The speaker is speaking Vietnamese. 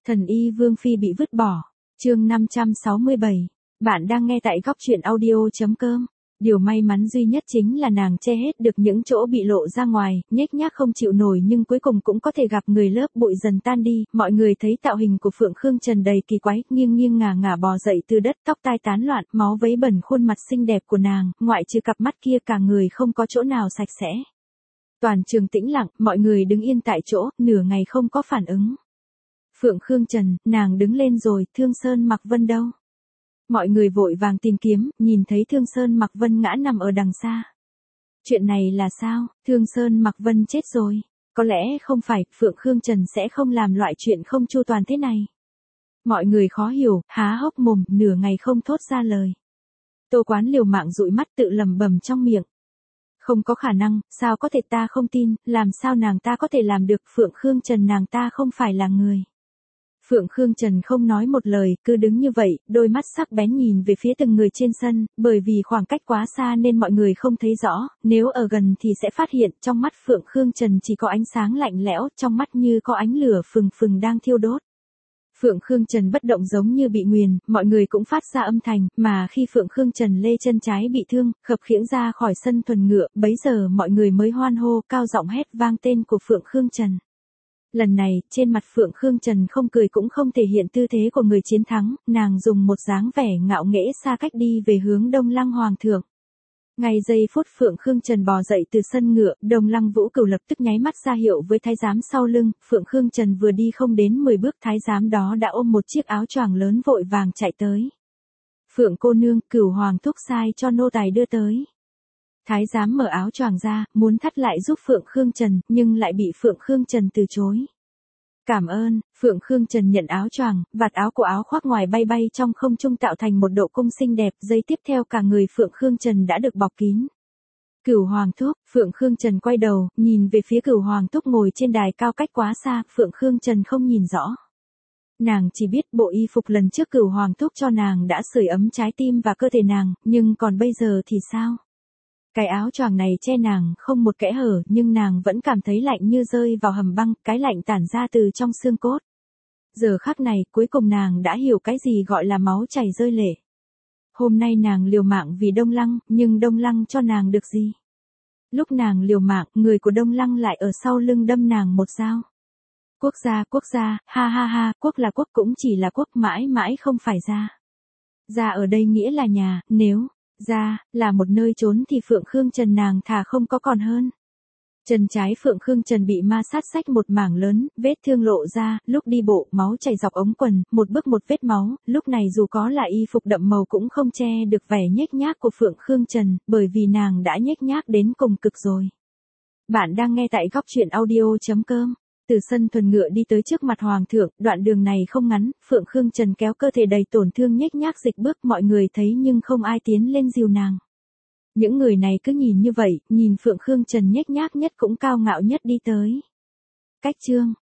Thần y Vương Phi bị vứt bỏ. Chương 567. Bạn đang nghe tại góc truyện audio.com. Điều may mắn duy nhất chính là nàng che hết được những chỗ bị lộ ra ngoài, nhếch nhác không chịu nổi nhưng cuối cùng cũng có thể gặp người, lớp bụi dần tan đi. Mọi người thấy tạo hình của Phượng Khương Trần đầy kỳ quái, nghiêng nghiêng ngả ngả bò dậy từ đất, tóc tai tán loạn, máu vấy bẩn khuôn mặt xinh đẹp của nàng, ngoại trừ cặp mắt kia cả người không có chỗ nào sạch sẽ. Toàn trường tĩnh lặng, mọi người đứng yên tại chỗ, nửa ngày không có phản ứng. Phượng Khương Trần, nàng đứng lên rồi, Thương Sơn Mặc Vân đâu? Mọi người vội vàng tìm kiếm, nhìn thấy Thương Sơn Mặc Vân ngã nằm ở đằng xa. Chuyện này là sao? Thương Sơn Mặc Vân chết rồi. Có lẽ không phải, Phượng Khương Trần sẽ không làm loại chuyện không chu toàn thế này. Mọi người khó hiểu, há hốc mồm, nửa ngày không thốt ra lời. Tô Quán liều mạng dụi mắt tự lẩm bẩm trong miệng. Không có khả năng, sao có thể, ta không tin, làm sao nàng ta có thể làm được, Phượng Khương Trần nàng ta không phải là người. Phượng Khương Trần không nói một lời, cứ đứng như vậy, đôi mắt sắc bén nhìn về phía từng người trên sân, bởi vì khoảng cách quá xa nên mọi người không thấy rõ, nếu ở gần thì sẽ phát hiện trong mắt Phượng Khương Trần chỉ có ánh sáng lạnh lẽo, trong mắt như có ánh lửa phừng phừng đang thiêu đốt. Phượng Khương Trần bất động giống như bị nguyền, mọi người cũng phát ra âm thanh, mà khi Phượng Khương Trần lê chân trái bị thương, khập khiễng ra khỏi sân thuần ngựa, bấy giờ mọi người mới hoan hô, cao giọng hét vang tên của Phượng Khương Trần. Lần này, trên mặt Phượng Khương Trần không cười cũng không thể hiện tư thế của người chiến thắng, nàng dùng một dáng vẻ ngạo nghễ xa cách đi về hướng Đông Lăng Hoàng thượng. Ngay giây phút Phượng Khương Trần bò dậy từ sân ngựa, Đông Lăng Vũ Cửu lập tức nháy mắt ra hiệu với thái giám sau lưng, Phượng Khương Trần vừa đi không đến 10 bước, thái giám đó đã ôm một chiếc áo choàng lớn vội vàng chạy tới. Phượng cô nương, Cửu hoàng thúc sai cho nô tài đưa tới. Thái giám mở áo choàng ra, muốn thắt lại giúp Phượng Khương Trần, nhưng lại bị Phượng Khương Trần từ chối. Cảm ơn, Phượng Khương Trần nhận áo choàng, vạt áo của áo khoác ngoài bay bay trong không trung tạo thành một độ cung xinh đẹp, giây tiếp theo cả người Phượng Khương Trần đã được bọc kín. Cửu hoàng thúc, Phượng Khương Trần quay đầu, nhìn về phía Cửu hoàng thúc ngồi trên đài cao cách quá xa, Phượng Khương Trần không nhìn rõ. Nàng chỉ biết bộ y phục lần trước Cửu hoàng thúc cho nàng đã sưởi ấm trái tim và cơ thể nàng, nhưng còn bây giờ thì sao? Cái áo choàng này che nàng không một kẽ hở, nhưng nàng vẫn cảm thấy lạnh như rơi vào hầm băng, cái lạnh tản ra từ trong xương cốt. Giờ khắc này, cuối cùng nàng đã hiểu cái gì gọi là máu chảy rơi lệ. Hôm nay nàng liều mạng vì Đông Lăng, nhưng Đông Lăng cho nàng được gì? Lúc nàng liều mạng, người của Đông Lăng lại ở sau lưng đâm nàng một dao. Quốc gia, ha ha ha, quốc là quốc cũng chỉ là quốc, mãi mãi không phải gia. Gia ở đây nghĩa là nhà, nếu gia là một nơi trốn thì Phượng Khương Trần nàng thà không có còn hơn. Chân trái Phượng Khương Trần bị ma sát xách một mảng lớn, vết thương lộ ra, lúc đi bộ, máu chảy dọc ống quần, một bước một vết máu, lúc này dù có là y phục đậm màu cũng không che được vẻ nhếch nhác của Phượng Khương Trần, bởi vì nàng đã nhếch nhác đến cùng cực rồi. Bạn đang nghe tại góc truyện audio.com. Từ sân thuần ngựa đi tới trước mặt Hoàng thượng, đoạn đường này không ngắn, Phượng Khương Trần kéo cơ thể đầy tổn thương nhếch nhác dịch bước, mọi người thấy nhưng không ai tiến lên dìu nàng. Những người này cứ nhìn như vậy, nhìn Phượng Khương Trần nhếch nhác nhất cũng cao ngạo nhất đi tới. Cách chương